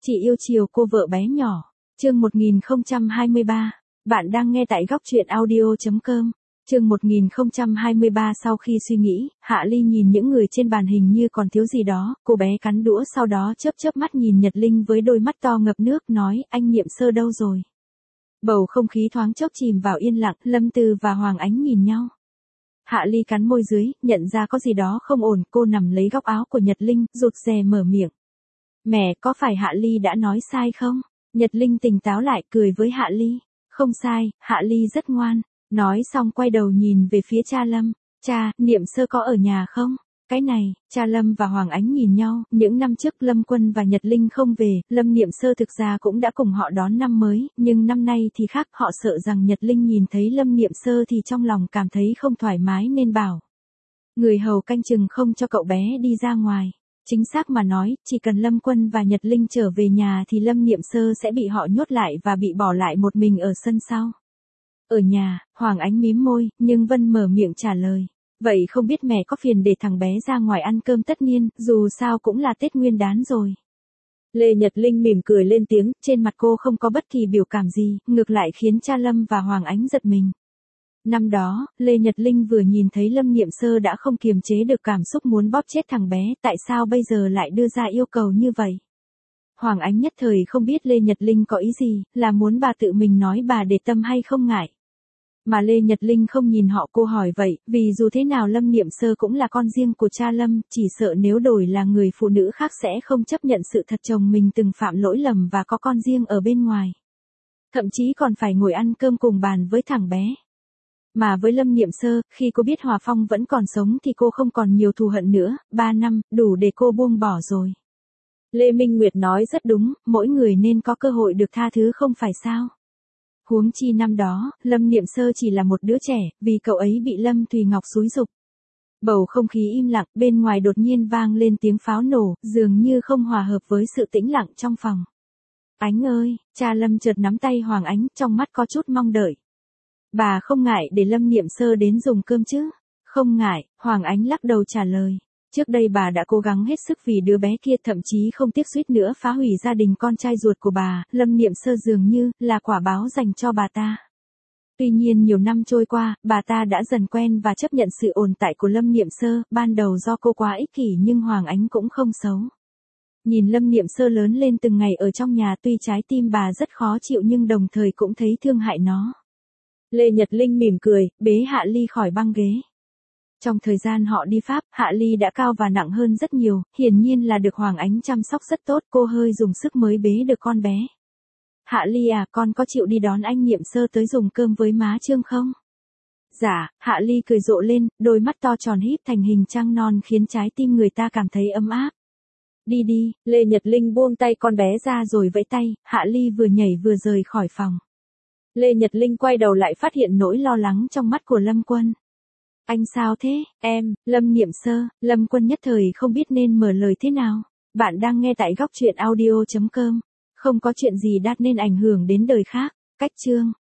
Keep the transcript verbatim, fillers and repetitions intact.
Chị yêu chiều cô vợ bé nhỏ. Chương một nghìn không trăm hai mươi ba. Bạn đang nghe tại góc truyện audio chấm com. Chương một nghìn không trăm hai mươi ba. Sau khi suy nghĩ, Hạ Ly nhìn những người trên bàn hình như còn thiếu gì đó, cô bé cắn đũa sau đó chớp chớp mắt nhìn Nhật Linh với đôi mắt to ngập nước nói, anh Niệm Sơ đâu rồi? Bầu không khí thoáng chốc chìm vào yên lặng, Lâm Tư và Hoàng Ánh nhìn nhau. Hạ Ly cắn môi dưới, nhận ra có gì đó không ổn, cô nằm lấy góc áo của Nhật Linh, rụt rè mở miệng. Mẹ, có phải Hạ Ly đã nói sai không? Nhật Linh tỉnh táo lại, cười với Hạ Ly. Không sai, Hạ Ly rất ngoan. Nói xong quay đầu nhìn về phía cha Lâm. Cha, Niệm Sơ có ở nhà không? Cái này, cha Lâm và Hoàng Ánh nhìn nhau, những năm trước Lâm Quân và Nhật Linh không về, Lâm Niệm Sơ thực ra cũng đã cùng họ đón năm mới, nhưng năm nay thì khác, họ sợ rằng Nhật Linh nhìn thấy Lâm Niệm Sơ thì trong lòng cảm thấy không thoải mái nên bảo. Người hầu canh chừng không cho cậu bé đi ra ngoài. Chính xác mà nói, chỉ cần Lâm Quân và Nhật Linh trở về nhà thì Lâm Niệm Sơ sẽ bị họ nhốt lại và bị bỏ lại một mình ở sân sau. Ở nhà, Hoàng Ánh mím môi, nhưng Vân mở miệng trả lời. Vậy không biết mẹ có phiền để thằng bé ra ngoài ăn cơm tất niên, dù sao cũng là Tết Nguyên đán rồi. Lê Nhật Linh mỉm cười lên tiếng, trên mặt cô không có bất kỳ biểu cảm gì, ngược lại khiến cha Lâm và Hoàng Ánh giật mình. Năm đó, Lê Nhật Linh vừa nhìn thấy Lâm Niệm Sơ đã không kiềm chế được cảm xúc muốn bóp chết thằng bé, tại sao bây giờ lại đưa ra yêu cầu như vậy? Hoàng Ánh nhất thời không biết Lê Nhật Linh có ý gì, là muốn bà tự mình nói bà để tâm hay không ngại. Mà Lê Nhật Linh không nhìn họ, cô hỏi vậy, vì dù thế nào Lâm Niệm Sơ cũng là con riêng của cha Lâm, chỉ sợ nếu đổi là người phụ nữ khác sẽ không chấp nhận sự thật chồng mình từng phạm lỗi lầm và có con riêng ở bên ngoài. Thậm chí còn phải ngồi ăn cơm cùng bàn với thằng bé. Mà với Lâm Niệm Sơ, khi cô biết Hòa Phong vẫn còn sống thì cô không còn nhiều thù hận nữa, ba năm, đủ để cô buông bỏ rồi. Lê Minh Nguyệt nói rất đúng, mỗi người nên có cơ hội được tha thứ không phải sao. Huống chi năm đó, Lâm Niệm Sơ chỉ là một đứa trẻ, vì cậu ấy bị Lâm Thùy Ngọc xúi giục. Bầu không khí im lặng, bên ngoài đột nhiên vang lên tiếng pháo nổ, dường như không hòa hợp với sự tĩnh lặng trong phòng. Ánh ơi, cha Lâm chợt nắm tay Hoàng Ánh, trong mắt có chút mong đợi. Bà không ngại để Lâm Niệm Sơ đến dùng cơm chứ? Không ngại, Hoàng Ánh lắc đầu trả lời. Trước đây bà đã cố gắng hết sức vì đứa bé kia, thậm chí không tiếc suýt nữa phá hủy gia đình con trai ruột của bà, Lâm Niệm Sơ dường như là quả báo dành cho bà ta. Tuy nhiên nhiều năm trôi qua, bà ta đã dần quen và chấp nhận sự ồn tại của Lâm Niệm Sơ, ban đầu do cô quá ích kỷ nhưng Hoàng Ánh cũng không xấu. Nhìn Lâm Niệm Sơ lớn lên từng ngày ở trong nhà, tuy trái tim bà rất khó chịu nhưng đồng thời cũng thấy thương hại nó. Lê Nhật Linh mỉm cười, bế Hạ Ly khỏi băng ghế. Trong thời gian họ đi Pháp, Hạ Ly đã cao và nặng hơn rất nhiều, hiển nhiên là được Hoàng Ánh chăm sóc rất tốt, cô hơi dùng sức mới bế được con bé. Hạ Ly à, con có chịu đi đón anh Niệm Sơ tới dùng cơm với má Trương không? Dạ, Hạ Ly cười rộ lên, đôi mắt to tròn híp thành hình trăng non khiến trái tim người ta cảm thấy ấm áp. Đi đi, Lê Nhật Linh buông tay con bé ra rồi vẫy tay, Hạ Ly vừa nhảy vừa rời khỏi phòng. Lê Nhật Linh quay đầu lại phát hiện nỗi lo lắng trong mắt của Lâm Quân. Anh sao thế, em, Lâm Niệm Sơ, Lâm Quân nhất thời không biết nên mở lời thế nào. Bạn đang nghe tại góc truyện audio chấm com. Không có chuyện gì đắt nên ảnh hưởng đến đời khác. Cách chương.